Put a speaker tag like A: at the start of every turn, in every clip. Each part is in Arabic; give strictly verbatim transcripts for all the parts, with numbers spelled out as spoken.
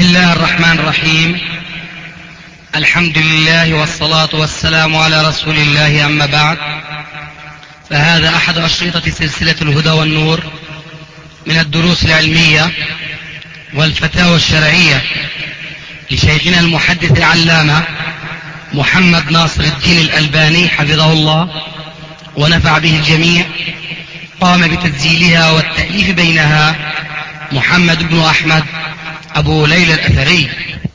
A: بسم الله الرحمن الرحيم. الحمد لله والصلاة والسلام على رسول الله، أما بعد، فهذا أحد أشرطة سلسلة الهدى والنور من الدروس العلمية والفتاوى الشرعية لشيخنا المحدث العلامة محمد ناصر الدين الألباني حفظه الله ونفع به الجميع. قام بتسجيلها والتأليف بينها محمد بن أحمد أبو ليلى الأثري.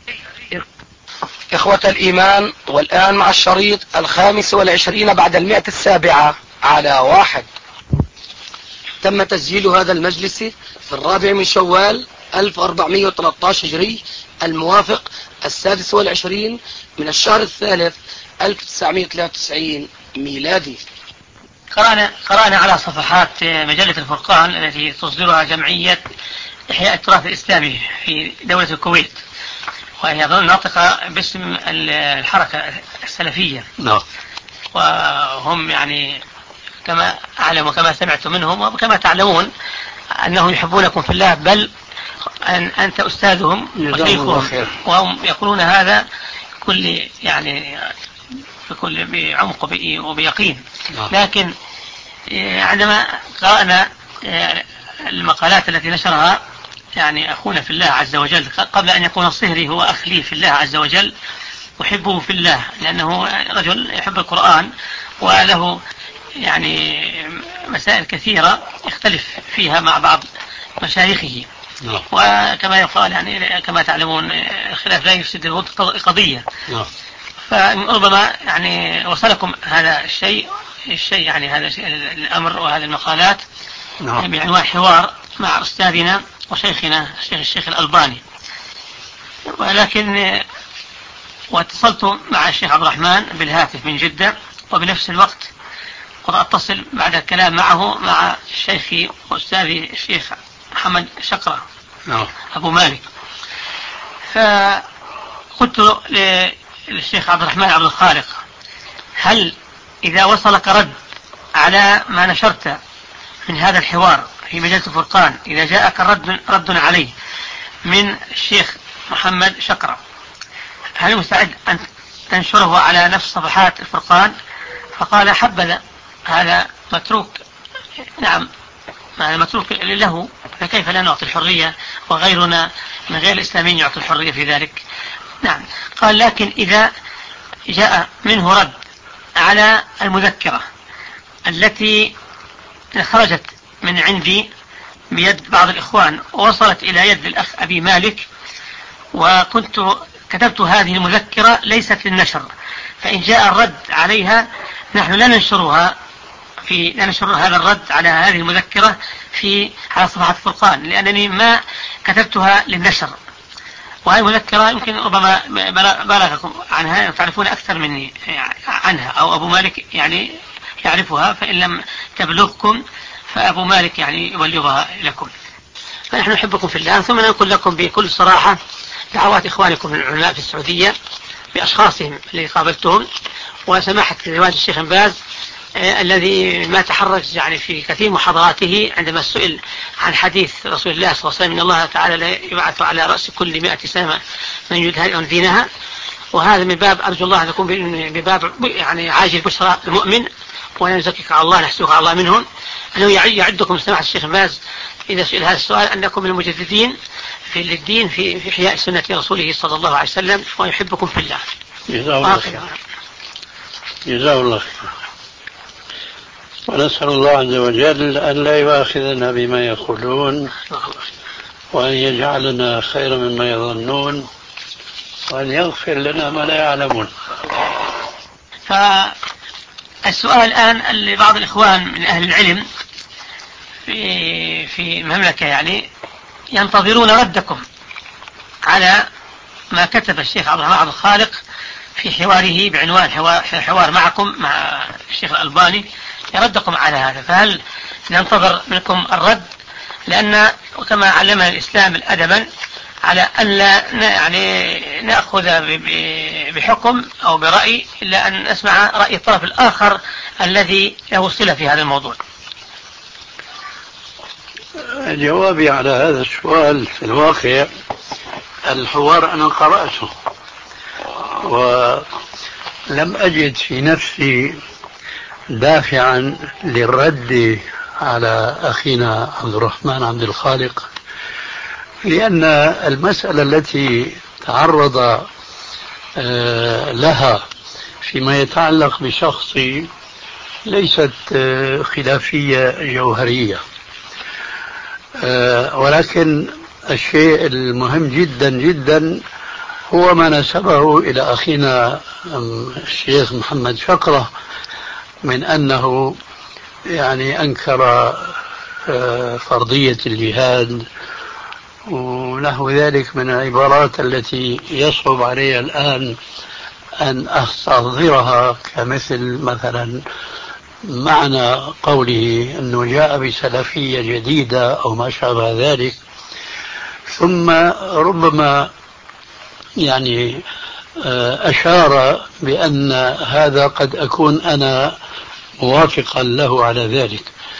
B: إخوة الإيمان، والآن مع الشريط الخامس والعشرين بعد المئة السابعة على واحد. تم تسجيل هذا المجلس في الرابع من شوال ألف وأربعمائة وثلاثة عشر هجري، الموافق السادس والعشرين من الشهر الثالث ألف وتسعمائة وثلاثة وتسعين ميلادي.
C: قرأنا, قرأنا على صفحات مجلة الفرقان التي تصدرها جمعية إحياء التراث الإسلامي في دولة الكويت، وهي ناطقة باسم الحركة السلفية.
B: نعم.
C: وهم يعني كما أعلم وكما سمعت منهم وكما تعلمون أنهم يحبونكم في الله، بل أن أنت أستاذهم وشيخهم، وهم يقولون هذا كل يعني بكل بعمق وبيقين. نعم. لكن عندما قرأنا المقالات التي نشرها يعني أخونا في الله عز وجل، قبل أن يكون الصهري هو أخ لي في الله عز وجل، أحبه في الله لأنه رجل يحب القرآن وله يعني مسائل كثيرة يختلف فيها مع بعض مشايخه.
B: نعم.
C: وكما يقال يعني كما تعلمون الخلاف لا يفسد القضية.
B: نعم.
C: فربما يعني وصلكم هذا الشيء الشيء يعني هذا الأمر وهذه المقالات. نعم. بعنوان حوار مع أستاذنا وشيخنا الشيخ الشيخ الألباني. ولكن واتصلت مع الشيخ عبد الرحمن بالهاتف من جدة، وبنفس الوقت قد أتصل بعد الكلام معه مع الشيخ وأستاذي الشيخ محمد شقرة.
B: نعم.
C: أبو مالك. فقلت للشيخ عبد الرحمن عبد الخالق: هل إذا وصلك رد على ما نشرت من هذا الحوار في مجلة الفرقان، إذا جاءك رد, رد عليه من الشيخ محمد شقرة، هل مستعد أن تنشره على نفس صفحات الفرقان؟ فقال: حبذا، هذا متروك. نعم، هذا متروك له، فكيف لا نعطي الحرية وغيرنا من غير الإسلاميين يعطي الحرية في ذلك؟ نعم. قال: لكن إذا جاء منه رد على المذكرة التي خرجت من عندي بيد بعض الإخوان ووصلت إلى يد الأخ أبي مالك، وكنت كتبت هذه المذكرة ليست للنشر، فإن جاء الرد عليها نحن لا ننشرها في لا ننشر هذا الرد على هذه المذكرة في على صفحة الفرقان، لأنني ما كتبتها للنشر. وهذه المذكرة يمكن ربما بلغكم عنها، تعرفون أكثر مني عنها، أو أبو مالك يعني يعرفها، فإن لم تبلغكم فأبو مالك يعني يبلغها لكم. فنحن نحبكم في الله. ثم نقول لكم بكل صراحة دعوات إخوانكم من العلماء في السعودية بأشخاصهم اللي قابلتهم، وسماحة زواج الشيخ باز آه الذي ما تحرج يعني في كثير محاضراته عندما سئل عن حديث رسول الله صلى الله عليه وسلم: إن الله تعالى لا يبعث على رأس كل مئة سنة من يدهن دينها. وهذا من باب أرجو الله أن يكون بباب يعني عاجل بشرى المؤمن، ولا نزكيك على الله نحسوك على الله منهم، أنه يعدكم سماحة الشيخ باز إذا سئل هذا السؤال أنكم من المجددين في الدين في في إحياء سنة رسوله صلى الله عليه وسلم، ويحبكم في الله.
D: جزاه الله خير. جزاه الله خير. ونسأل الله عز وجل أن لا يؤاخذنا بما يقولون، وأن يجعلنا خيرا مما يظنون، وأن يغفر لنا ما لا يعلمون.
C: فالسؤال الآن لبعض الإخوان من أهل العلم في في المملكة يعني ينتظرون ردكم على ما كتب الشيخ عبد الرحمن عبد الخالق في حواره بعنوان حوار, حوار معكم مع الشيخ الألباني، يردكم على هذا. فهل ننتظر منكم الرد؟ لأن كما علمنا الإسلام الأدبا على أن لا يعني نأخذ بحكم أو برأي إلا أن نسمع رأي الطرف الآخر الذي له صلة في هذا الموضوع.
D: جوابي على هذا السؤال في الواقع الحوار أنا قرأته ولم أجد في نفسي دافعا للرد على أخينا عبد الرحمن عبد الخالق، لأن المسألة التي تعرض لها فيما يتعلق بشخصي ليست خلافية جوهرية، ولكن الشيء المهم جدا جدا هو ما نسبه إلى أخينا الشيخ محمد شقرة من أنه يعني أنكر فرضية الجهاد ونحو ذلك من العبارات التي يصعب علي الآن أن أستحضرها، كمثل مثلا معنى قوله أنه جاء بسلفية جديدة أو ما شابه ذلك. ثم ربما يعني أشار بأن هذا قد أكون أنا موافقا له على ذلك.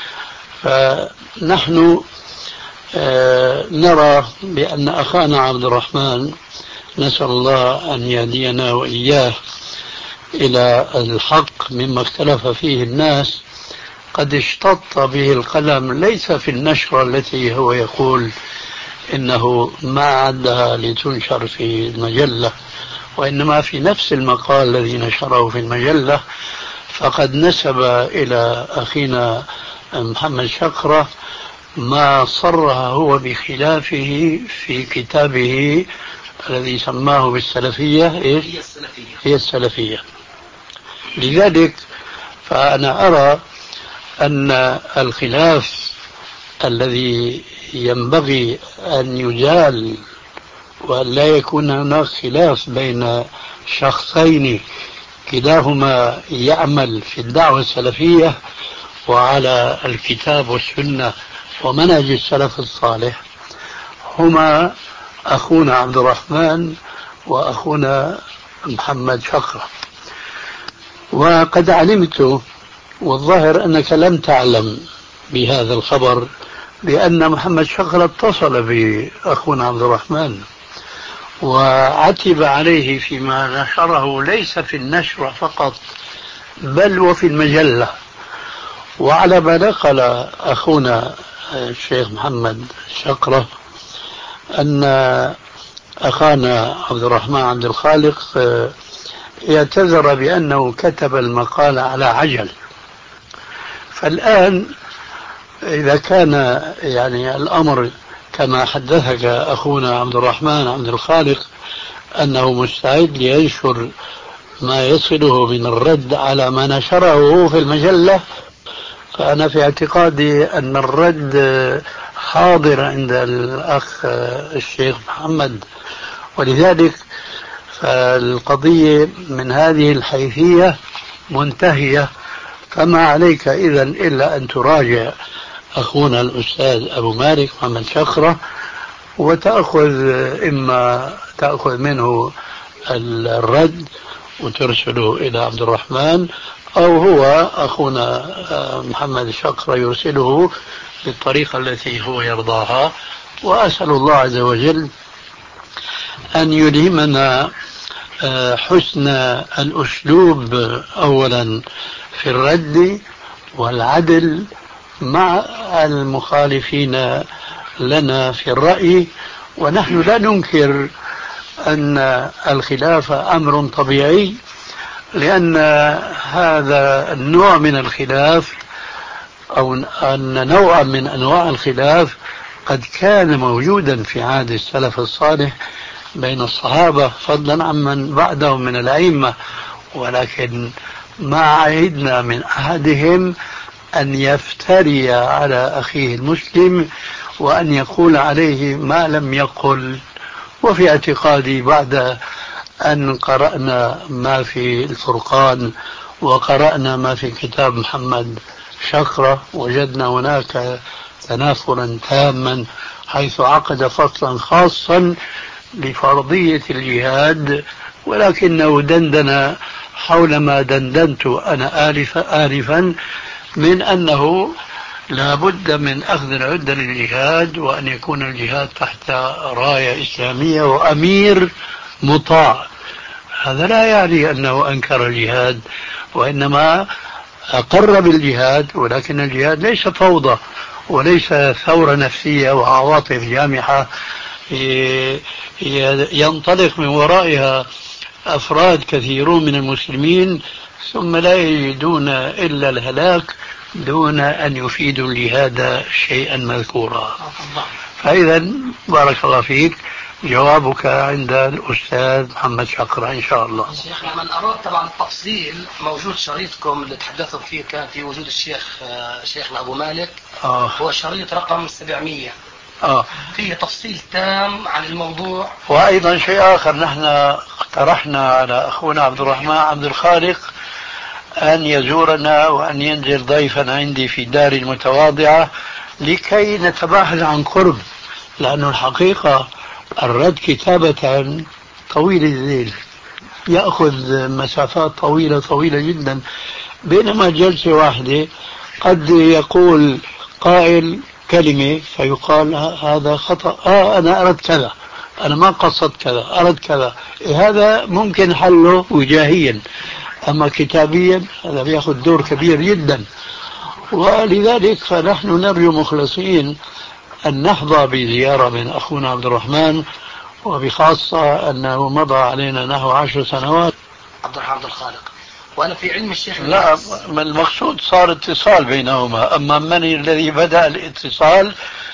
D: فنحن نرى بأن أخانا عبد الرحمن نسأل الله أن يهدينا وإياه إلى الحق مما اختلف فيه الناس قد اشتط به القلم، ليس في النشرة التي هو يقول إنه ما عدها لتنشر في المجلة، وإنما في نفس المقال الذي نشره في المجلة. فقد نسب إلى أخينا محمد شقرة ما صرها هو بخلافه في كتابه الذي سماه بالسلفية هي السلفية, هي السلفية. لذلك فأنا أرى أن الخلاف الذي ينبغي أن يجال وأن لا يكون هناك خلاف بين شخصين كلاهما يعمل في الدعوة السلفية وعلى الكتاب والسنة ومنهج السلف الصالح، هما أخونا عبد الرحمن وأخونا محمد شقرة. وقد علمت والظاهر أنك لم تعلم بهذا الخبر لأن محمد شقرة اتصل بأخونا عبد الرحمن وعتب عليه فيما نشره ليس في النشرة فقط بل وفي المجلة. وعلى ما نقل أخونا الشيخ محمد شقرة أن أخانا عبد الرحمن عبد الخالق يعتذر بأنه كتب المقال على عجل. فالآن إذا كان يعني الأمر كما حدثك أخونا عبد الرحمن عبد الخالق أنه مستعد لينشر ما يصله من الرد على ما نشره في المجلة، فأنا في اعتقادي أن الرد حاضر عند الأخ الشيخ محمد. ولذلك فالقضية من هذه الحيثية منتهية، فما عليك إذن إلا أن تراجع أخونا الأستاذ أبو مالك محمد شقرة وتأخذ إما تأخذ منه الرد وترسله إلى عبد الرحمن، أو هو أخونا محمد شقرة يرسله بالطريقة التي هو يرضاها. وأسأل الله عز وجل أن يلهمنا حسن الأسلوب أولا في الرد والعدل مع المخالفين لنا في الرأي. ونحن لا ننكر أن الخلاف أمر طبيعي، لأن هذا النوع من الخلاف أو أن نوعا من أنواع الخلاف قد كان موجودا في عهد السلف الصالح بين الصحابة فضلا عمن بعدهم من الأئمة، ولكن ما عهدنا من أحدهم أن يفتري على أخيه المسلم وأن يقول عليه ما لم يقل. وفي اعتقادي بعد أن قرأنا ما في الفرقان وقرأنا ما في كتاب محمد شقرة وجدنا هناك تنافرا تاما، حيث عقد فصلا خاصا لفرضية الجهاد، ولكنه دندن حول ما دندنت أنا آلفا آلفا من أنه لا بد من أخذ العدة للجهاد، وأن يكون الجهاد تحت راية إسلامية وأمير مطاع. هذا لا يعني أنه أنكر الجهاد، وإنما أقر بالجهاد، ولكن الجهاد ليس فوضى وليس ثورة نفسية وعواطف جامحة ينطلق من ورائها أفراد كثيرون من المسلمين ثم لا يجدون إلا الهلاك دون أن يفيدوا لهذا شيئا مذكورا. فإذا بارك الله فيك، جوابك عند الأستاذ محمد شقرة إن شاء الله.
B: شيخنا من أراد طبعا التفصيل موجود شريطكم اللي تحدثوا فيه كان في وجود الشيخ شيخنا أبو مالك.
D: آه.
B: هو شريط رقم سبعمية.
D: آه.
B: فيه تفصيل تام عن الموضوع.
D: وأيضا شيء آخر، نحن اقترحنا على أخونا عبد الرحمن عبد الخالق أن يزورنا وأن ينزل ضيفا عندي في داري المتواضعة لكي نتباحث عن قرب، لأنه الحقيقة الرد كتابة طويل الذيل يأخذ مسافات طويلة طويلة جدا، بينما جلسة واحدة قد يقول قائل كلمة فيقال هذا خطأ، آه أنا أردت كذا، أنا ما قصدت كذا، أردت كذا. إيه هذا ممكن حله وجاهيا، أما كتابيا هذا بيأخذ دور كبير جدا. ولذلك فنحن نرجو مخلصين أن نحظى بزيارة من أخونا عبد الرحمن، وبخاصة أنه مضى علينا نحو عشر سنوات.
B: عبد الرحمن عبد الخالق، وأنا في علم الشيخ
D: لا، المقصود صار اتصال بينهما، أما من الذي بدأ الاتصال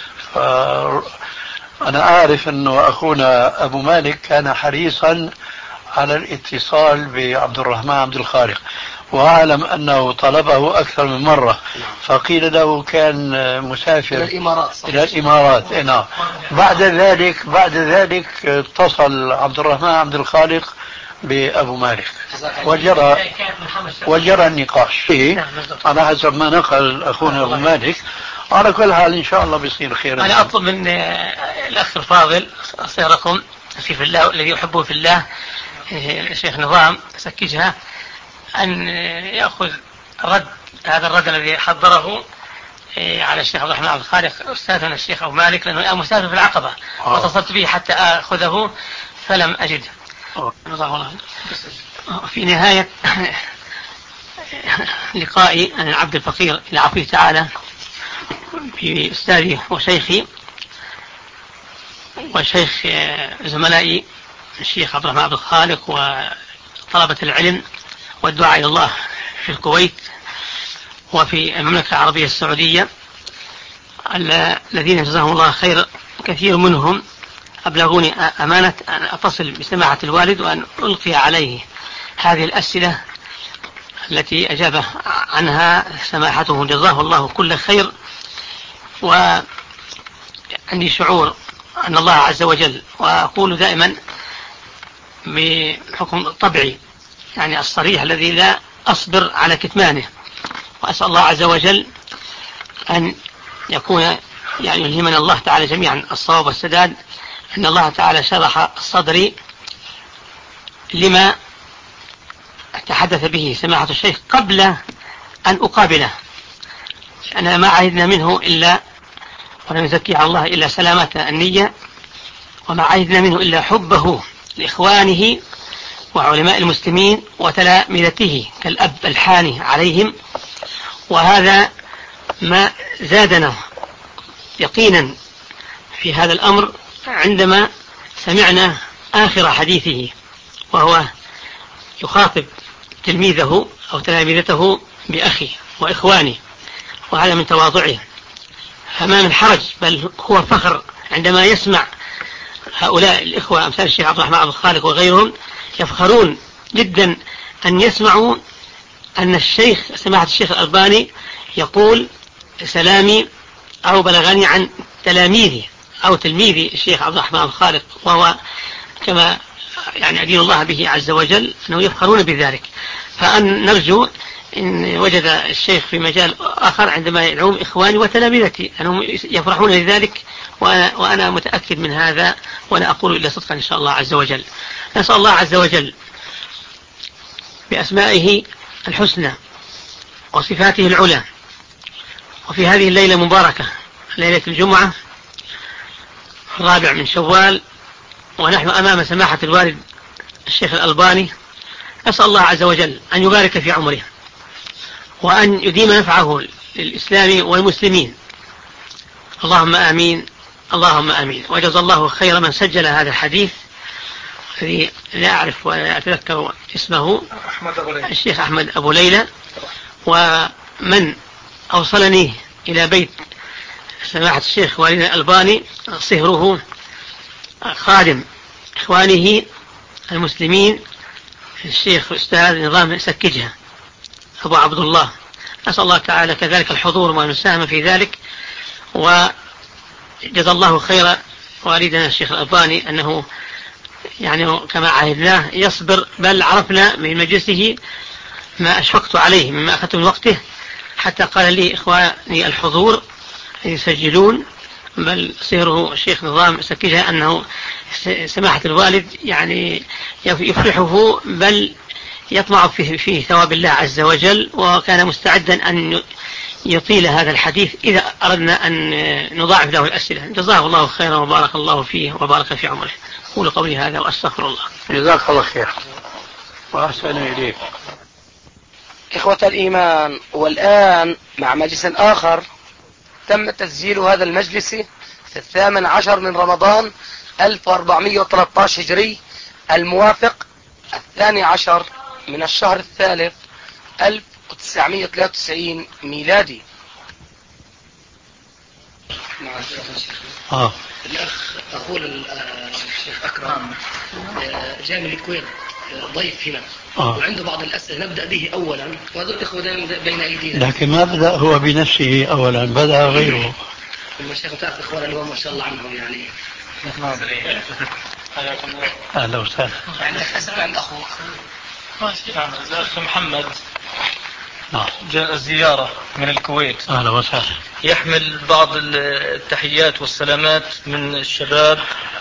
D: فأنا أعرف أنه أخونا أبو مالك كان حريصا على الاتصال بعبد الرحمن عبد الخالق، وأعلم أنه طلبه أكثر من مرة، فقيل له كان مسافر
B: إلى الإمارات.
D: إلى الإمارات. نعم. بعد ذلك بعد ذلك اتصل عبد الرحمن عبد الخالق بأبو مالك وجرى وجرى النقاش على حسب ما نقل أخونا أبو مالك. على كل حال إن شاء الله بيصير خير.
C: أنا أطلب من الأخ الفاضل صيركم في الله الذي يحبه في الله الشيخ نظام سكجها أن يأخذ رد هذا الرد الذي حضره على الشيخ عبد الرحمن عبد الخالق أستاذنا الشيخ أبو مالك، لأنه أنا مسافر في العقبة واتصلت به حتى أخذه فلم أجده. في نهاية لقائي أنا العبد الفقير إلى عفوه تعالى بأستاذي وشيخي وشيخ زملائي الشيخ عبد الرحمن عبد الخالق وطلبة العلم والدعاء إلى الله في الكويت وفي المملكة العربية السعودية الذين جزاهم الله خير، كثير منهم أبلغوني أمانة أن أتصل بسماحة الوالد وأن ألقي عليه هذه الأسئلة التي أجاب عنها سماحته جزاه الله كل خير. وعندي شعور أن الله عز وجل، وأقول دائما بحكم طبعي يعني الصريح الذي لا أصبر على كتمانه، وأسأل الله عز وجل أن يكون يعني يلهمنا الله تعالى جميعا الصواب والسداد، أن الله تعالى شرح صدري لما تحدث به سماحة الشيخ قبل أن أقابله. أنا ما عهدنا منه إلا ولم يزكي على الله إلا سلامة النية، وما عهدنا منه إلا حبه لإخوانه وعلماء المسلمين وتلامذته كالأب الحاني عليهم. وهذا ما زادنا يقينا في هذا الأمر عندما سمعنا آخر حديثه وهو يخاطب تلميذه أو تلامذته بأخي وإخواني، وهذا من تواضعه. فما من حرج بل هو فخر عندما يسمع هؤلاء الإخوة أمثال الشيخ عبد الرحمن عبد الخالق وغيرهم يفخرون جدا أن يسمعوا أن الشيخ سماحة الشيخ الألباني يقول سلامي أو بلغني عن تلاميذي أو تلميذي الشيخ عبد الرحمن عبد الخالق، وهو كما يعني أدين الله به عز وجل أنه يفخرون بذلك. فأن نرجو إن وجد الشيخ في مجال آخر عندما يدعوهم إخواني وتلامذتي أنهم يفرحون لذلك، وأنا, وأنا متأكد من هذا ولا أقول إلا صدقا إن شاء الله عز وجل. نسأل الله عز وجل بأسمائه الحسنى وصفاته العلى وفي هذه الليلة المباركة ليلة الجمعة الرابع من شوال، ونحن أمام سماحة الوالد الشيخ الألباني، أسأل الله عز وجل أن يبارك في عمره وأن يديم نفعه للإسلام والمسلمين، اللهم آمين اللهم آمين. وجزا الله خير من سجل هذا الحديث الذي لا أعرف ولا أتذكر اسمه، الشيخ أحمد أبو ليلى، ومن أوصلني إلى بيت سماحة الشيخ والد الألباني صهره خادم إخوانه المسلمين الشيخ أستاذ نظام سكجها أبو عبد الله. أسأل الله تعالى كذلك الحضور والمساهمة في ذلك، وجزا الله خير والدنا الشيخ الألباني أنه يعني كما عهدناه يصبر، بل عرفنا من مجلسه ما أشفقت عليه مما أخذت من وقته، حتى قال لي إخواني الحضور يسجلون، بل سيره الشيخ نظام سكجها أنه سماحة الوالد يعني يفرحه بل يطمع فيه, فيه ثواب الله عز وجل، وكان مستعدا أن يطيل هذا الحديث إذا أردنا أن نضاعف له الأسئلة. جزاه الله خيرا وبارك الله فيه وبارك في عمره. أقول قولي هذا وأستغفر الله.
D: جزاك الله خير وأحسن إليك.
B: إخوة الإيمان، والآن مع مجلس آخر تم تسجيل هذا المجلس في الثامن عشر من رمضان ألف وأربعمائة وثلاثة عشر هجري، الموافق الثاني عشر من الشهر الثالث ألف وتسعمائة وثلاثة وتسعين ميلادي.
A: آه. الأخ أقول الشيخ أكرم جاء من الكويت ضيف هنا آه. وعنده بعض الأسئلة نبدأ به أولا، وهذول الإخوة بين أيدينا، لكن ما بدأ هو بنفسه أولا، بدأ غيره. المشايخ تعرف إخوانا اللي هو ما شاء الله عنهم يعني. أهلا وسهلا. عندك أسئلة عند أخوك؟
E: نعم. الأخ محمد
A: نعم.
E: جاء زيارة من الكويت.
A: أهلا وسهلا.
E: يحمل بعض التحيات والسلامات من الشباب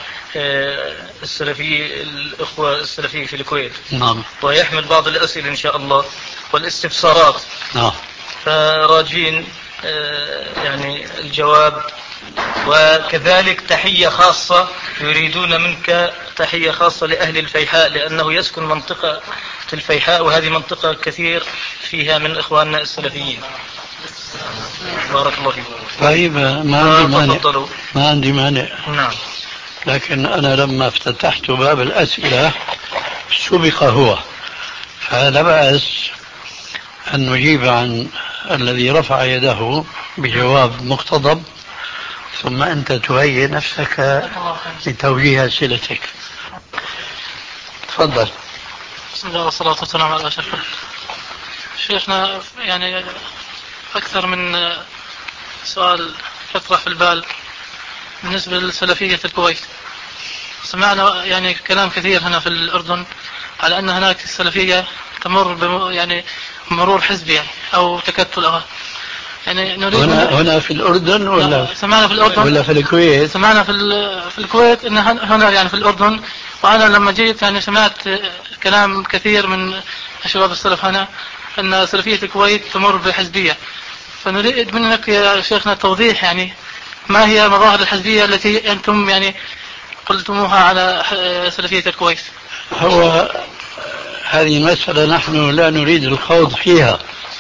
E: السلفي، الأخوة السلفيين في الكويت.
A: نعم.
E: ويحمل بعض الأسئلة إن شاء الله والاستفسارات.
A: نعم.
E: فراجين يعني الجواب، وكذلك تحية خاصة يريدون منك تحية خاصة لأهل الفيحاء، لأنه يسكن منطقة الفيحاء، وهذه منطقة كثير فيها من إخواننا السلفيين. بارك الله فيكم.
A: طيب ما عندي مانع، ما عندي مانع.
E: نعم.
A: لكن أنا لما افتتحت باب الأسئلة سبق هو، فلا بأس أن نجيب عن الذي رفع يده بجواب مقتضب، ثم أنت تهيئ نفسك لتوجيه أسئلتك. تفضل.
E: بسم الله والصلاة والسلام على أشرف. شيخنا يعني أكثر من سؤال يطرح في البال بالنسبة للسلفية في الكويت. سمعنا يعني كلام كثير هنا في الأردن على أن هناك السلفية تمر بم يعني مرور حزبي يعني أو تكتل، يعني نريد
A: هنا, هنا في الأردن ولا
E: سمعنا في الأردن
A: ولا في الكويت؟
E: سمعنا في في الكويت إن هنا يعني في الأردن. وأنا لما جيت يعني سمعت كلام كثير من الشباب السلف هنا أن سلفية الكويت تمر بحزبية، فنريد منك يا شيخنا توضيح يعني ما هي مظاهر الحزبية التي أنتم يعني قلتموها على سلفية الكويت.
A: هو هذه مسألة نحن لا نريد الخوض فيها،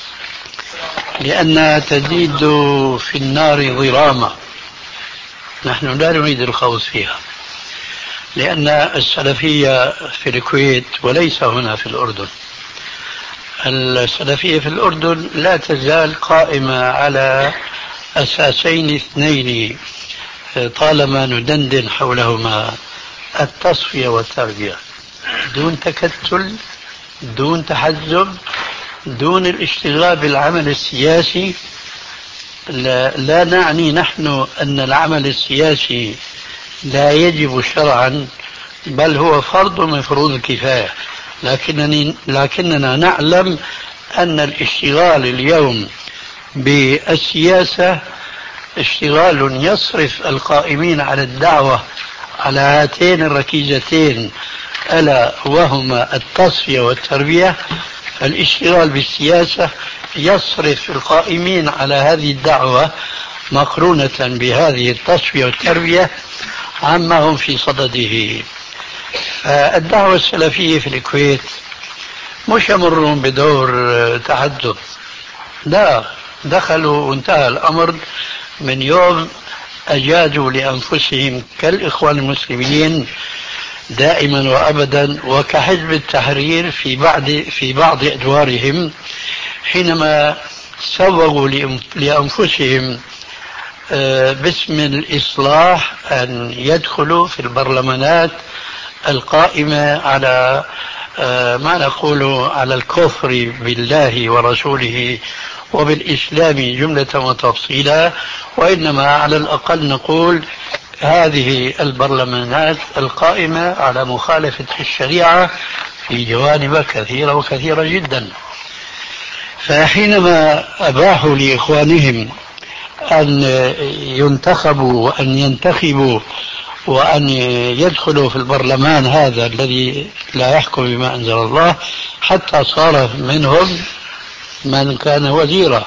A: لأنها تزيد في النار ضراما. نحن لا نريد الخوض فيها، لأن السلفية في الكويت وليس هنا في الأردن. السلفية في الأردن لا تزال قائمة على أساسين اثنين طالما ندندن حولهما: التصفية والتربية، دون تكتل، دون تحزب، دون الاشتغال بالعمل السياسي. لا, لا نعني نحن أن العمل السياسي لا يجب شرعا، بل هو فرض من فروض الكفاية، لكنني لكننا نعلم أن الاشتغال اليوم بالسياسة اشتغال يصرف القائمين على الدعوة على هاتين الركيزتين، ألا وهما التصفية والتربية. الاشتغال بالسياسة
D: يصرف القائمين على هذه الدعوة مقرونة بهذه التصفية والتربية عما هم في صدده. الدعوة السلفية في الكويت مش يمرون بدور تحدث، لا، دخلوا وانتهى الأمر من يوم أجازوا لأنفسهم كالإخوان المسلمين دائما وأبدا، وكحزب التحرير في بعض في بعض أدوارهم حينما سوغوا لأنفسهم باسم الإصلاح أن يدخلوا في البرلمانات القائمة على ما نقول على الكفر بالله ورسوله وبالإسلام جملة وتفصيلا، وإنما على الأقل نقول هذه البرلمانات القائمة على مخالفة الشريعة في جوانب كثيرة وكثيرة جدا. فحينما أباحوا لإخوانهم أن ينتخبوا وأن ينتخبوا وأن يدخلوا في البرلمان هذا الذي لا يحكم بما أنزل الله، حتى صار منهم من كان وزيرا.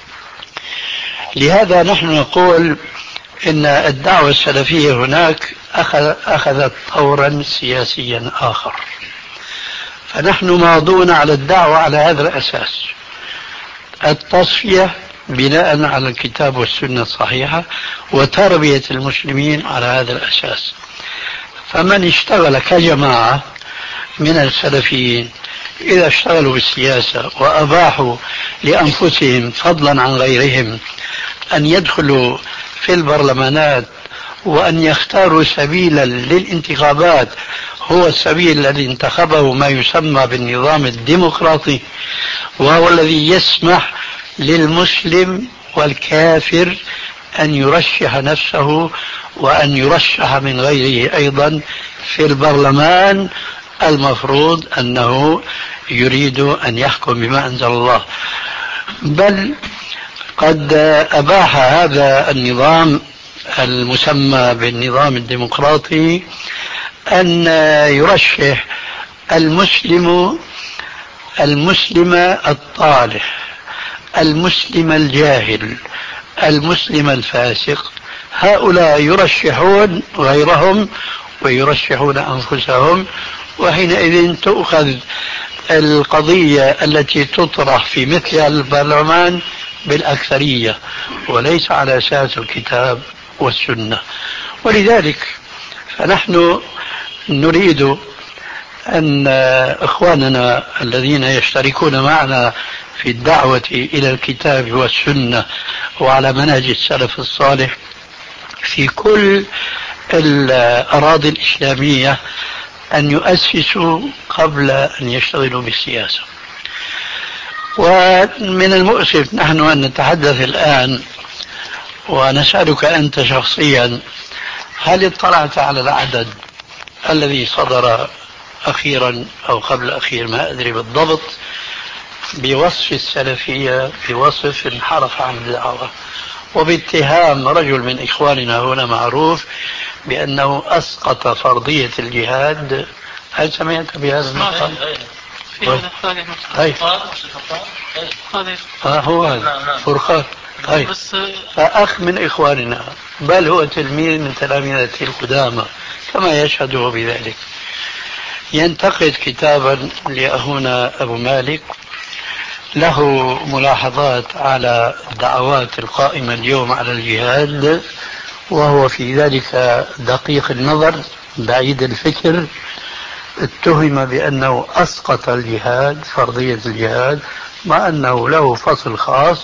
D: لهذا نحن نقول إن الدعوة السلفية هناك أخذت طورا سياسيا آخر، فنحن ماضون على الدعوة على هذا الأساس، التصفية بناء على الكتاب والسنة الصحيحة وتربية المسلمين على هذا الأساس. فمن اشتغل كجماعة من السلفيين إذا اشتغلوا بالسياسة وأباحوا لأنفسهم فضلا عن غيرهم أن يدخلوا في البرلمانات وأن يختاروا سبيلا للانتخابات هو السبيل الذي انتخبه ما يسمى بالنظام الديمقراطي، وهو الذي يسمح للمسلم والكافر أن يرشح نفسه وأن يرشح من غيره أيضا في البرلمان المفروض أنه يريد أن يحكم بما أنزل الله. بل قد أباح هذا النظام المسمى بالنظام الديمقراطي أن يرشح المسلم المسلم الطالح، المسلم الجاهل، المسلم الفاسق، هؤلاء يرشحون غيرهم ويرشحون أنفسهم، وحينئذ تؤخذ القضية التي تطرح في مثل البرلمان بالأكثرية وليس على أساس الكتاب والسنة. ولذلك فنحن نريد أن إخواننا الذين يشتركون معنا في الدعوة إلى الكتاب والسنة وعلى منهج السلف الصالح في كل الأراضي الإسلامية أن يؤسسوا قبل أن يشتغلوا بالسياسة. ومن المؤسف نحن أن نتحدث الآن، ونسألك أنت شخصيا، هل اطلعت على العدد الذي صدر أخيرا أو قبل أخير ما أدري بالضبط بوصف السلفية بوصف انحرف عن الدعوة وباتهام رجل من إخواننا هنا معروف بأنه أسقط فرضية الجهاد؟ هل سمعت بهذا المقال؟ طيب آه هو هذا فرقان. طيب فأخ من إخواننا، بل هو تلميذ من تلاميذه القدامى كما يشهده بذلك، ينتقد كتابا لأخونا أبو مالك له ملاحظات على الدعوات القائمة اليوم على الجهاد، وهو في ذلك دقيق النظر بعيد الفكر، اتهم بأنه أسقط الجهاد فرضية الجهاد مع أنه له فصل خاص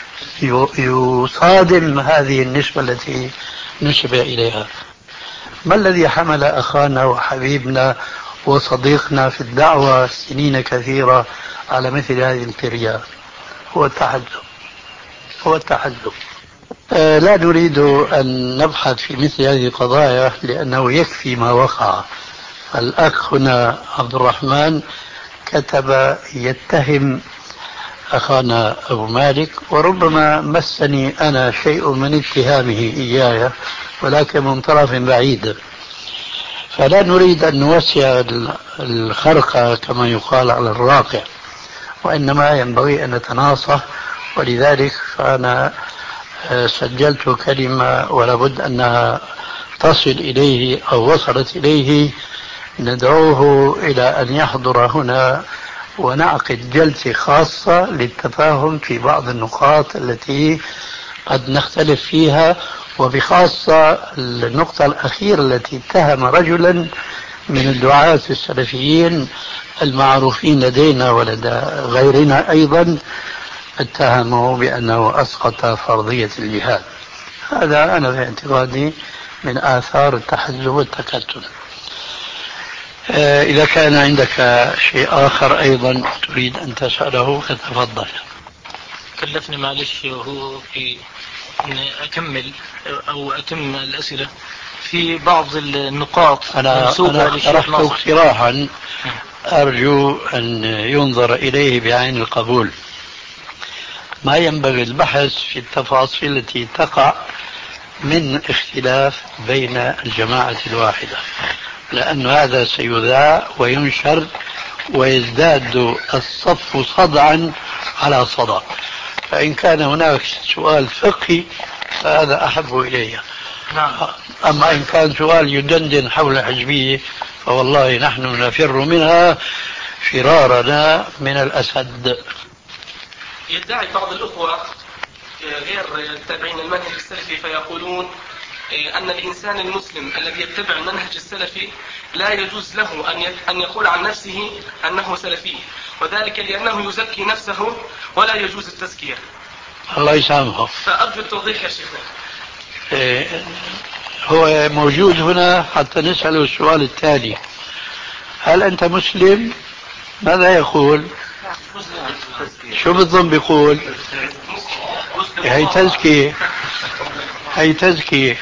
D: يصادم هذه النسبة التي نسب إليها. ما الذي حمل أخانا وحبيبنا وصديقنا في الدعوة سنين كثيرة على مثل هذه الكريات؟ هو التحدث، هو التحدث. آه لا نريد أن نبحث في مثل هذه القضايا لأنه يكفي ما وقع. الأخ هنا عبد الرحمن كتب يتهم أخانا أبو مالك، وربما مسني أنا شيء من اتهامه إياي ولكن من طرف بعيد، فلا نريد أن نوسع الخرقة كما يقال على الراقع، وإنما ينبغي أن نتناصح. ولذلك فأنا سجلت كلمة ولابد أنها تصل إليه أو وصلت إليه، ندعوه إلى أن يحضر هنا ونعقد جلسة خاصة للتفاهم في بعض النقاط التي قد نختلف فيها، وبخاصة النقطة الأخيرة التي اتهم رجلا من الدعاة السلفيين المعروفين لدينا ولدى غيرنا أيضا، اتهمه بأنه أسقط فرضية الجهاد. هذا أنا في اعتقادي من آثار التحزب والتكتل. إذا كان عندك شيء آخر أيضا تريد أن تسأله فتفضل.
E: كلفني معلش وهو في أن أكمل أو أتم الأسئلة في بعض النقاط.
D: أنا أنا اقترحت اقتراحا أرجو أن ينظر إليه بعين القبول. ما ينبغي البحث في التفاصيل التي تقع من اختلاف بين الجماعة الواحدة، لأن هذا سيذاع وينشر ويزداد الصف صدعا على صدع. فإن كان هناك سؤال فقهي فهذا أحب إلي. أما إن كان سؤال يدندن حول حزبية فوالله نحن نفر منها فرارنا من الأسد.
F: يدعي بعض الأخوة غير التابعين المنهج السلفي فيقولون أن الإنسان المسلم الذي يتبع المنهج السلفي لا يجوز له أن يقول عن نفسه أنه سلفي، وذلك لأنه يزكي نفسه ولا يجوز التزكية.
D: الله يسامحه.
F: فأرجو التوضيح يا شيخنا.
D: إيه هو موجود هنا حتى نسأله السؤال التالي: هل أنت مسلم؟ ماذا يقول؟ شو بالضبط بيقول؟ هي تزكية، هي تزكية.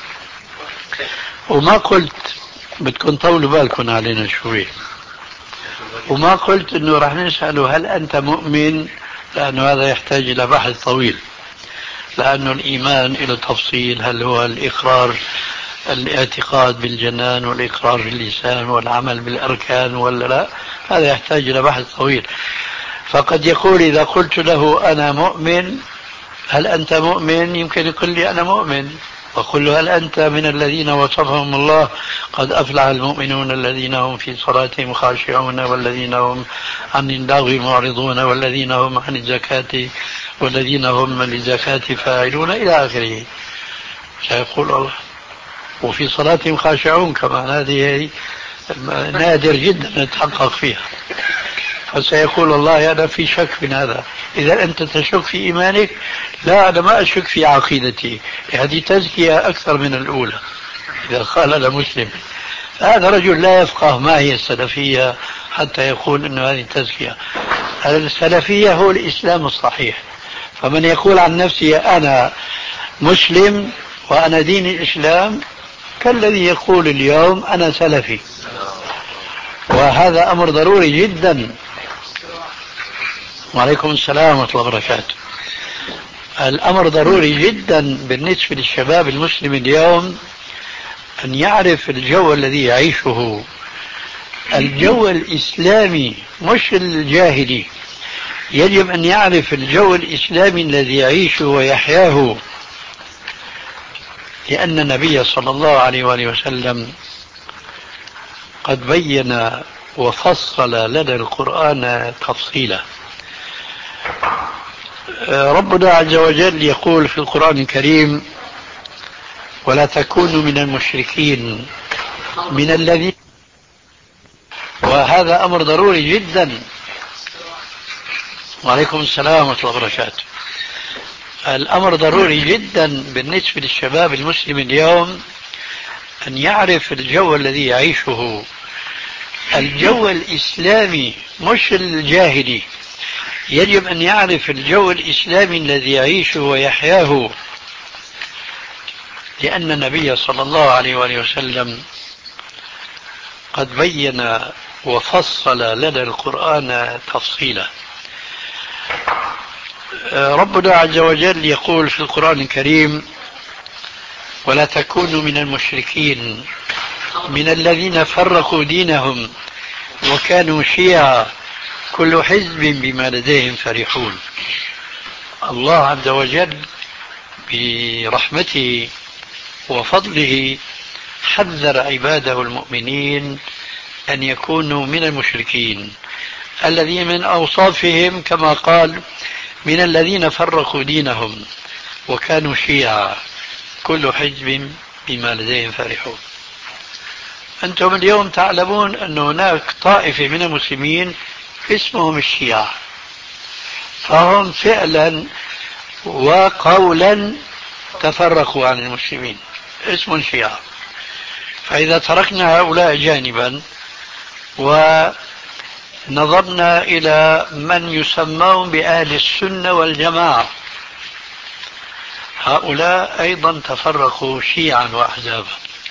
D: وما قلت بدكم طولوا بالكم علينا شوي، وما قلت انه راح نسأله هل انت مؤمن، لانه هذا يحتاج الى بحث طويل، لانه الايمان الى تفصيل، هل هو الاقرار الاعتقاد بالجنان والاقرار باللسان والعمل بالاركان ولا لا، هذا يحتاج الى بحث طويل. فقد يقول اذا قلت له انا مؤمن هل انت مؤمن، يمكن يقول لي انا مؤمن، وقل له هل أنت من الذين وصفهم الله قد أفلح المؤمنون الذين هم في صلاتهم خاشعون والذين هم عن اللغو معرضون والذين هم عن الزكاة والذين هم للزكاة فاعلون إلى آخره. سيقول الله وفي صلاتهم خاشعون كمان، هذه نادر جدا نتحقق فيها. فسيقول الله أنا في شك من هذا. إذا أنت تشك في إيمانك، لا أنا ما أشك في عقيدتي، هذه تزكية أكثر من الأولى. إذا قال أنا مسلم، هذا رجل لا يفقه ما هي السلفية حتى يقول أنه هذه تزكية. السلفية هو الإسلام الصحيح. فمن يقول عن نفسه أنا مسلم وأنا دين الإسلام كالذي يقول اليوم أنا سلفي، وهذا أمر ضروري جدا. وعليكم السلام ورحمة الله وبركاته. الأمر ضروري جدا بالنسبة للشباب المسلم اليوم أن يعرف الجو الذي يعيشه، الجو الإسلامي مش الجاهلي. يجب أن يعرف الجو الإسلامي الذي يعيشه ويحياه، لأن النبي صلى الله عليه وآله وسلم قد بين وفصل لنا القرآن تفصيلا. ربنا عز وجل يقول في القرآن الكريم ولا تكونوا من المشركين من الذين، وهذا أمر ضروري جدا. وعليكم السلام ورحمة الله وبركاته. الأمر ضروري جدا بالنسبة للشباب المسلم اليوم أن يعرف الجو الذي يعيشه، الجو الإسلامي مش الجاهلي. يجب أن يعرف الجو الإسلامي الذي يعيشه ويحياه، لأن النبي صلى الله عليه وآله وسلم قد بين وفصل لنا القرآن تفصيلا. ربنا عز وجل يقول في القرآن الكريم ولا تكونوا من المشركين من الذين فرقوا دينهم وكانوا شيعا كل حزب بما لديهم فرحون. الله عز وجل برحمته وفضله حذر عباده المؤمنين أن يكونوا من المشركين الذين من أوصافهم كما قال من الذين فرقوا دينهم وكانوا شيعا كل حزب بما لديهم فرحون. أنتم اليوم تعلمون أن هناك طائفة من المسلمين اسمهم الشيعة، فهم فعلا وقولا تفرقوا عن المسلمين، اسم الشيعة. فإذا تركنا هؤلاء جانبا ونظرنا إلى من يسمون بأهل السنة والجماعة، هؤلاء أيضا تفرقوا شيعا وأحزابا.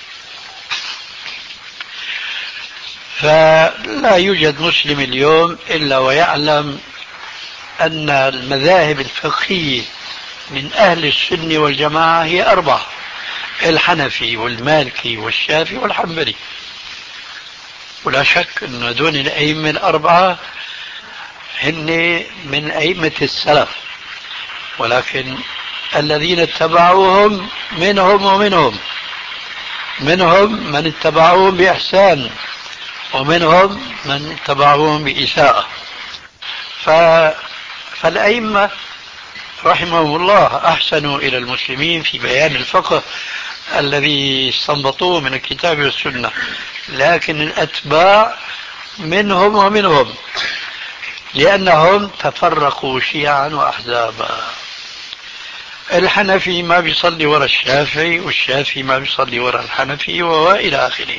D: فلا يوجد مسلم اليوم إلا ويعلم أن المذاهب الفقهية من أهل السنة والجماعة هي أربعة: الحنفي والمالكي والشافعي والحنبلي. ولا شك أن هذول الأئمة الأربعة هن من أئمة السلف، ولكن الذين اتبعوهم منهم ومنهم منهم من اتبعوهم بإحسان ومنهم من اتبعوهم بإساءة. ف... فالأئمة رحمهم الله أحسنوا إلى المسلمين في بيان الفقه الذي استنبطوه من الكتاب والسنة، لكن الأتباع منهم ومنهم لأنهم تفرقوا شيعا وأحزابا. الحنفي ما بيصلي وراء الشافعي، والشافعي ما بيصلي وراء الحنفي، وإلى آخره.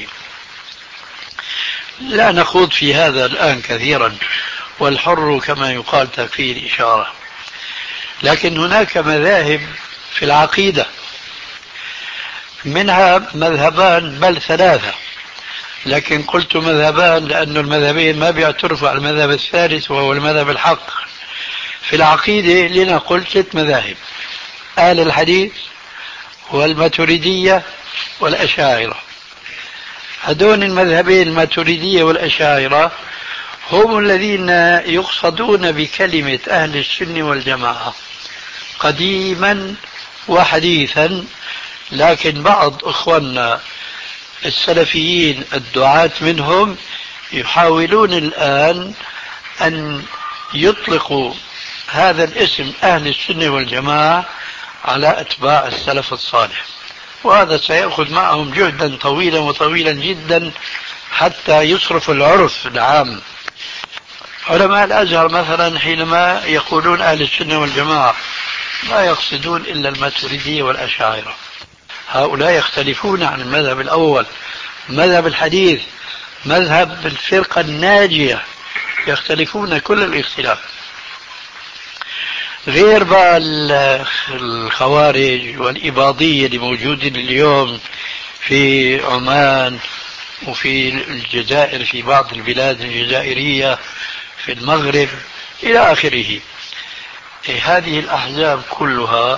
D: لا نخوض في هذا الآن كثيرا، والحر كما يقال تكفيه الإشارة. لكن هناك مذاهب في العقيدة، منها مذهبان بل ثلاثة، لكن قلت مذهبان لأن المذهبين ما بيعترفوا على المذهب الثالث وهو المذهب الحق. في العقيدة لنا قلت ست مذاهب: أهل الحديث والماتريدية والأشاعرة. هذون المذهبين الماتريدية والأشاعرة هم الذين يقصدون بكلمة أهل السنة والجماعة قديما وحديثا، لكن بعض إخواننا السلفيين الدعاة منهم يحاولون الآن أن يطلقوا هذا الاسم أهل السنة والجماعة على أتباع السلف الصالح، وهذا سيأخذ معهم جهدا طويلا وطويلا جدا حتى يصرفوا العرف العام. علماء الأزهر مثلا حينما يقولون أهل السنة والجماعة ما يقصدون إلا الماتريدية والأشاعرة. هؤلاء يختلفون عن المذهب الأول، مذهب الحديث، مذهب الفرقة الناجية، يختلفون كل الاختلاف. غير بقى الخوارج والإباضية اللي موجودين اليوم في عمان وفي الجزائر، في بعض البلاد الجزائرية، في المغرب إلى آخره. هذه الأحزاب كلها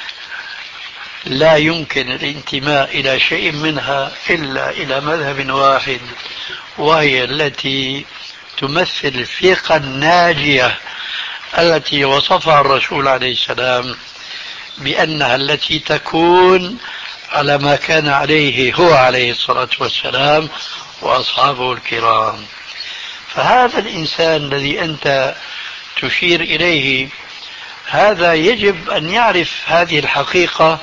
D: لا يمكن الانتماء إلى شيء منها إلا إلى مذهب واحد، وهي التي تمثل الفرقة الناجية التي وصفها الرسول عليه السلام بأنها التي تكون على ما كان عليه هو عليه الصلاة والسلام وأصحابه الكرام. فهذا الإنسان الذي أنت تشير إليه هذا يجب أن يعرف هذه الحقيقة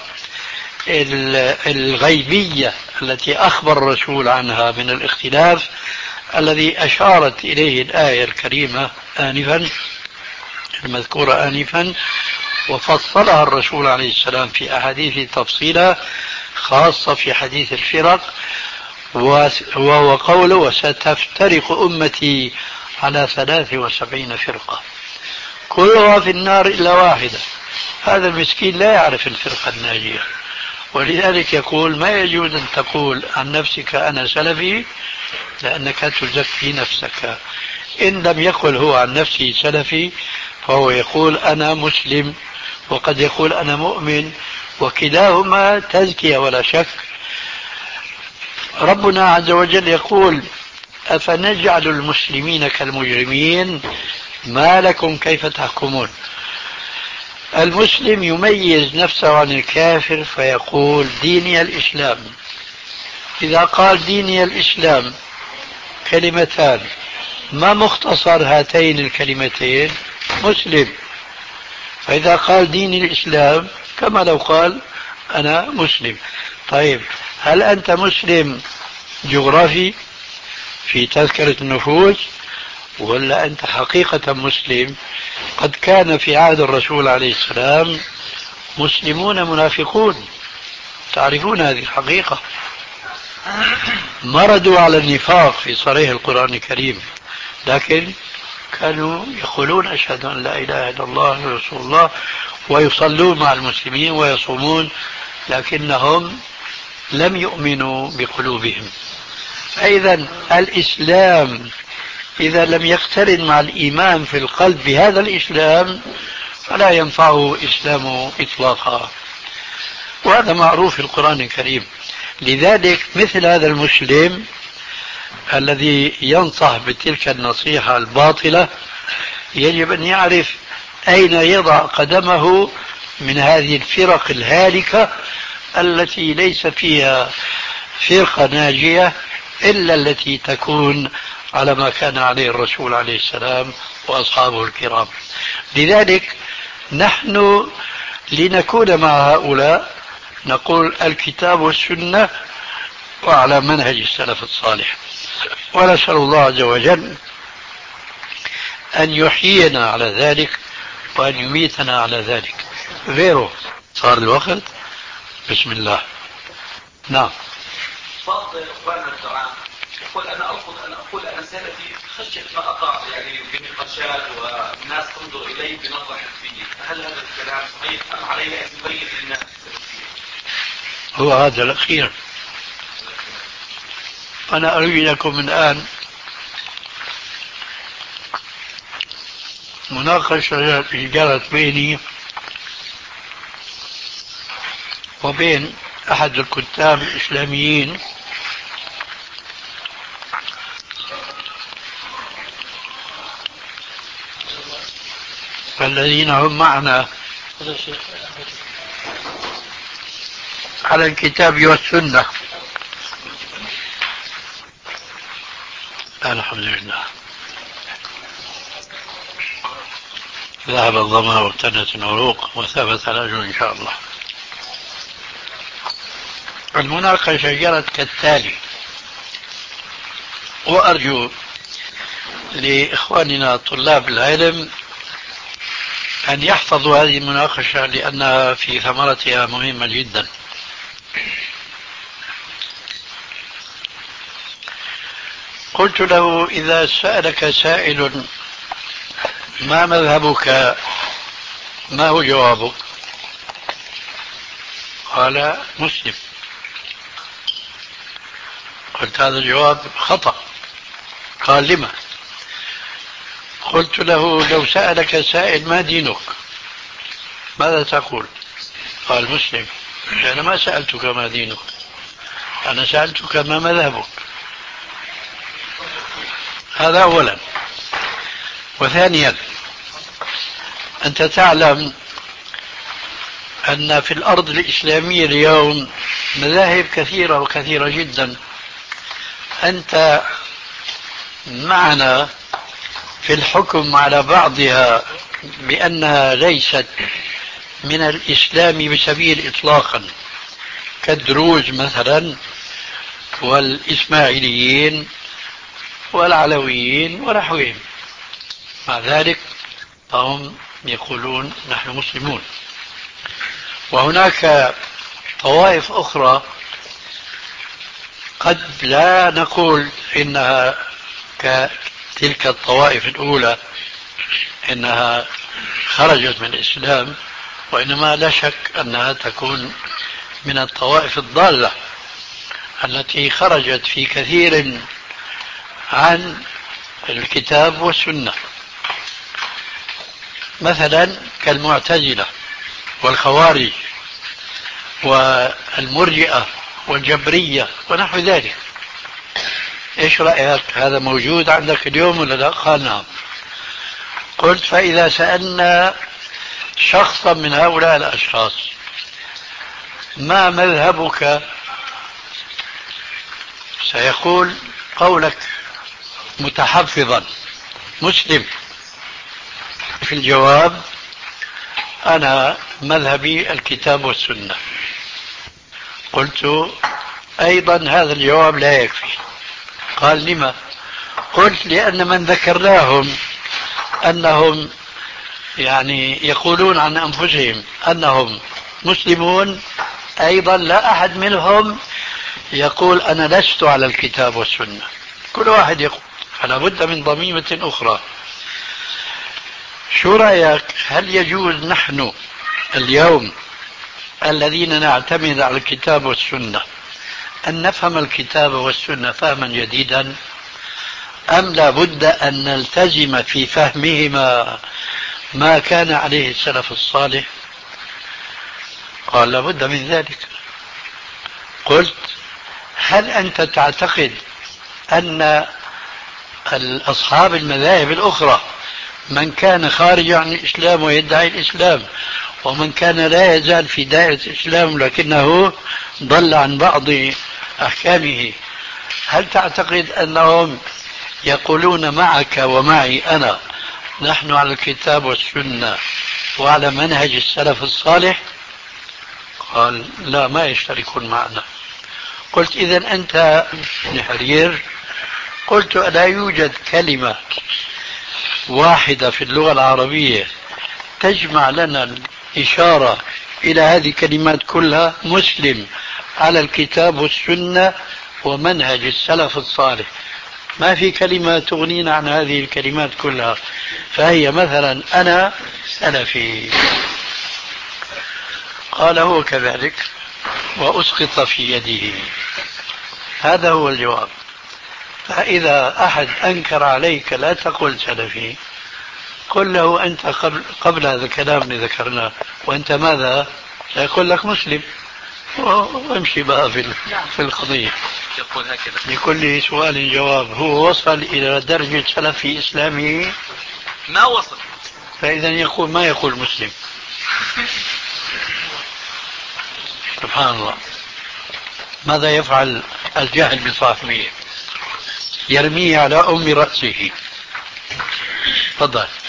D: الغيبية التي أخبر الرسول عنها من الاختلاف الذي أشارت إليه الآية الكريمة آنفا المذكورة آنفا، وفصلها الرسول عليه السلام في أحاديث تفصيلا، خاصة في حديث الفرق، وهو قوله: وستفترق أمتي على ثلاث وسبعين فرقة كلها في النار إلا واحدة. هذا المسكين لا يعرف الفرقة الناجية، ولذلك يقول: ما يجوز أن تقول عن نفسك أنا سلفي لأنك تزكي نفسك. إن لم يقل هو عن نفسه سلفي فهو يقول أنا مسلم، وقد يقول أنا مؤمن، وكلاهما تزكية ولا شك. ربنا عز وجل يقول: أفنجعل المسلمين كالمجرمين ما لكم كيف تحكمون. المسلم يميز نفسه عن الكافر فيقول ديني الإسلام. إذا قال ديني الإسلام كلمتان، ما مختصر هاتين الكلمتين؟ مسلم. فإذا قال ديني الإسلام كما لو قال أنا مسلم. طيب، هل أنت مسلم جغرافي في تذكرة النفوس، ولا أنت حقيقة مسلم؟ قد كان في عهد الرسول عليه السلام مسلمون منافقون، تعرفون هذه الحقيقة، مردوا على النفاق في صريح القرآن الكريم، لكن كانوا يقولون أشهد أن لا إله إلا الله ورسول الله، ويصلون مع المسلمين ويصومون، لكنهم لم يؤمنوا بقلوبهم. فإذا الإسلام إذا لم يقترن مع الإيمان في القلب بهذا الإسلام فلا ينفعه إسلامه إطلاقا، وهذا معروف في القرآن الكريم. لذلك مثل هذا المسلم الذي ينصح بتلك النصيحة الباطلة يجب أن يعرف أين يضع قدمه من هذه الفرق الهالكة التي ليس فيها فرقة ناجية إلا التي تكون على ما كان عليه الرسول عليه السلام وأصحابه الكرام. لذلك نحن لنكون مع هؤلاء نقول الكتاب والسنة وعلى منهج السلف الصالح، ونسأل الله عز وجل أن يحيينا على ذلك وأن يميتنا على ذلك. غيره صار الوقت. بسم الله. نعم.
F: بعض اخواننا الدعاة يقول انا ارفض ان اقول انا سلفي خشيه ما اقع يعني بنقاشات والناس تنظر الي بنظره حزبيه، هل هذا الكلام صحيح ام علي ان يبين للناس السلفيه؟
D: هو هذا الاخير. انا اريد لكم الان مناقشه جرت بيني وبين أحد الكتاب الإسلاميين الذين هم معنا على الكتاب والسنة. الحمد لله ذهب الظما وابتنت العروق وثبت الأجر إن شاء الله. المناقشة جرت كالتالي، وأرجو لإخواننا طلاب العلم أن يحفظوا هذه المناقشة لأنها في ثمرتها مهمة جدا. قلت له إذا سألك سائل ما مذهبك ما هو جوابك؟ قال مسلم. قلت هذا الجواب خطأ. قال لما؟ قلت له لو سألك سائل ما دينك ماذا تقول؟ قال مسلم. أنا ما سألتك ما دينك، أنا سألتك ما مذهبك. هذا أولا. وثانيا أنت تعلم أن في الأرض الإسلامية اليوم مذاهب كثيرة وكثيرة جدا. أنت معنا في الحكم على بعضها بأنها ليست من الإسلام بسبيل إطلاقا، كالدروز مثلا والإسماعيليين والعلويين ونحوهم. مع ذلك فهم يقولون نحن مسلمون. وهناك طوائف أخرى قد لا نقول إنها كتلك الطوائف الأولى إنها خرجت من الإسلام، وإنما لا شك أنها تكون من الطوائف الضالة التي خرجت في كثير عن الكتاب والسنة، مثلا كالمعتزلة والخوارج والمرجئة والجبرية ونحو ذلك. ايش رأيك؟ هذا موجود عندك اليوم ولا لا؟ قال نعم. قلت فإذا سألنا شخصا من هؤلاء الأشخاص ما مذهبك سيقول قولك متحفظا مسلم. في الجواب أنا مذهبي الكتاب والسنة. قلت أيضا هذا الجواب لا يكفي. قال لما؟ قلت لأن من ذكرناهم أنهم يعني يقولون عن أنفسهم أنهم مسلمون أيضا لا أحد منهم يقول أنا لست على الكتاب والسنة. كل واحد يقول، فلا بد من ضميمة أخرى. شو رأيك؟ هل يجوز نحن اليوم الذين نعتمد على الكتاب والسنة أن نفهم الكتاب والسنة فهما جديدا، أم لا بد أن نلتزم في فهمهما ما كان عليه السلف الصالح؟ قال لا بد من ذلك. قلت هل أنت تعتقد أن أصحاب المذاهب الأخرى من كان خارج عن الإسلام ويدعي الإسلام ومن كان لا يزال في دائرة الإسلام لكنه ضل عن بعض أحكامه، هل تعتقد أنهم يقولون معك ومعي أنا نحن على الكتاب والسنة وعلى منهج السلف الصالح؟ قال لا، ما يشتركون معنا. قلت إذن أنت نحرير. قلت لا يوجد كلمة واحدة في اللغة العربية تجمع لنا الإشارة إلى هذه الكلمات كلها، مسلم على الكتاب والسنة ومنهج السلف الصالح. ما في كلمة تغنينا عن هذه الكلمات كلها. فهي مثلا أنا سلفي. قال هو كذلك وأسقط في يده. هذا هو الجواب. فإذا أحد أنكر عليك لا تقل سلفي، قل له أنت قبل, قبل هذا الكلام اللي ذكرناه وأنت ماذا؟ سيقول لك مسلم، وامشي بقى في في القضية.
F: يقول هكذا
D: لكل سؤال جواب. هو وصل إلى درجة سلف في إسلامه؟
F: ما وصل.
D: فإذا يقول ما يقول مسلم. سبحان الله. ماذا يفعل الجاهل بصاحبه؟ يرميه على أم رأسه. تفضل.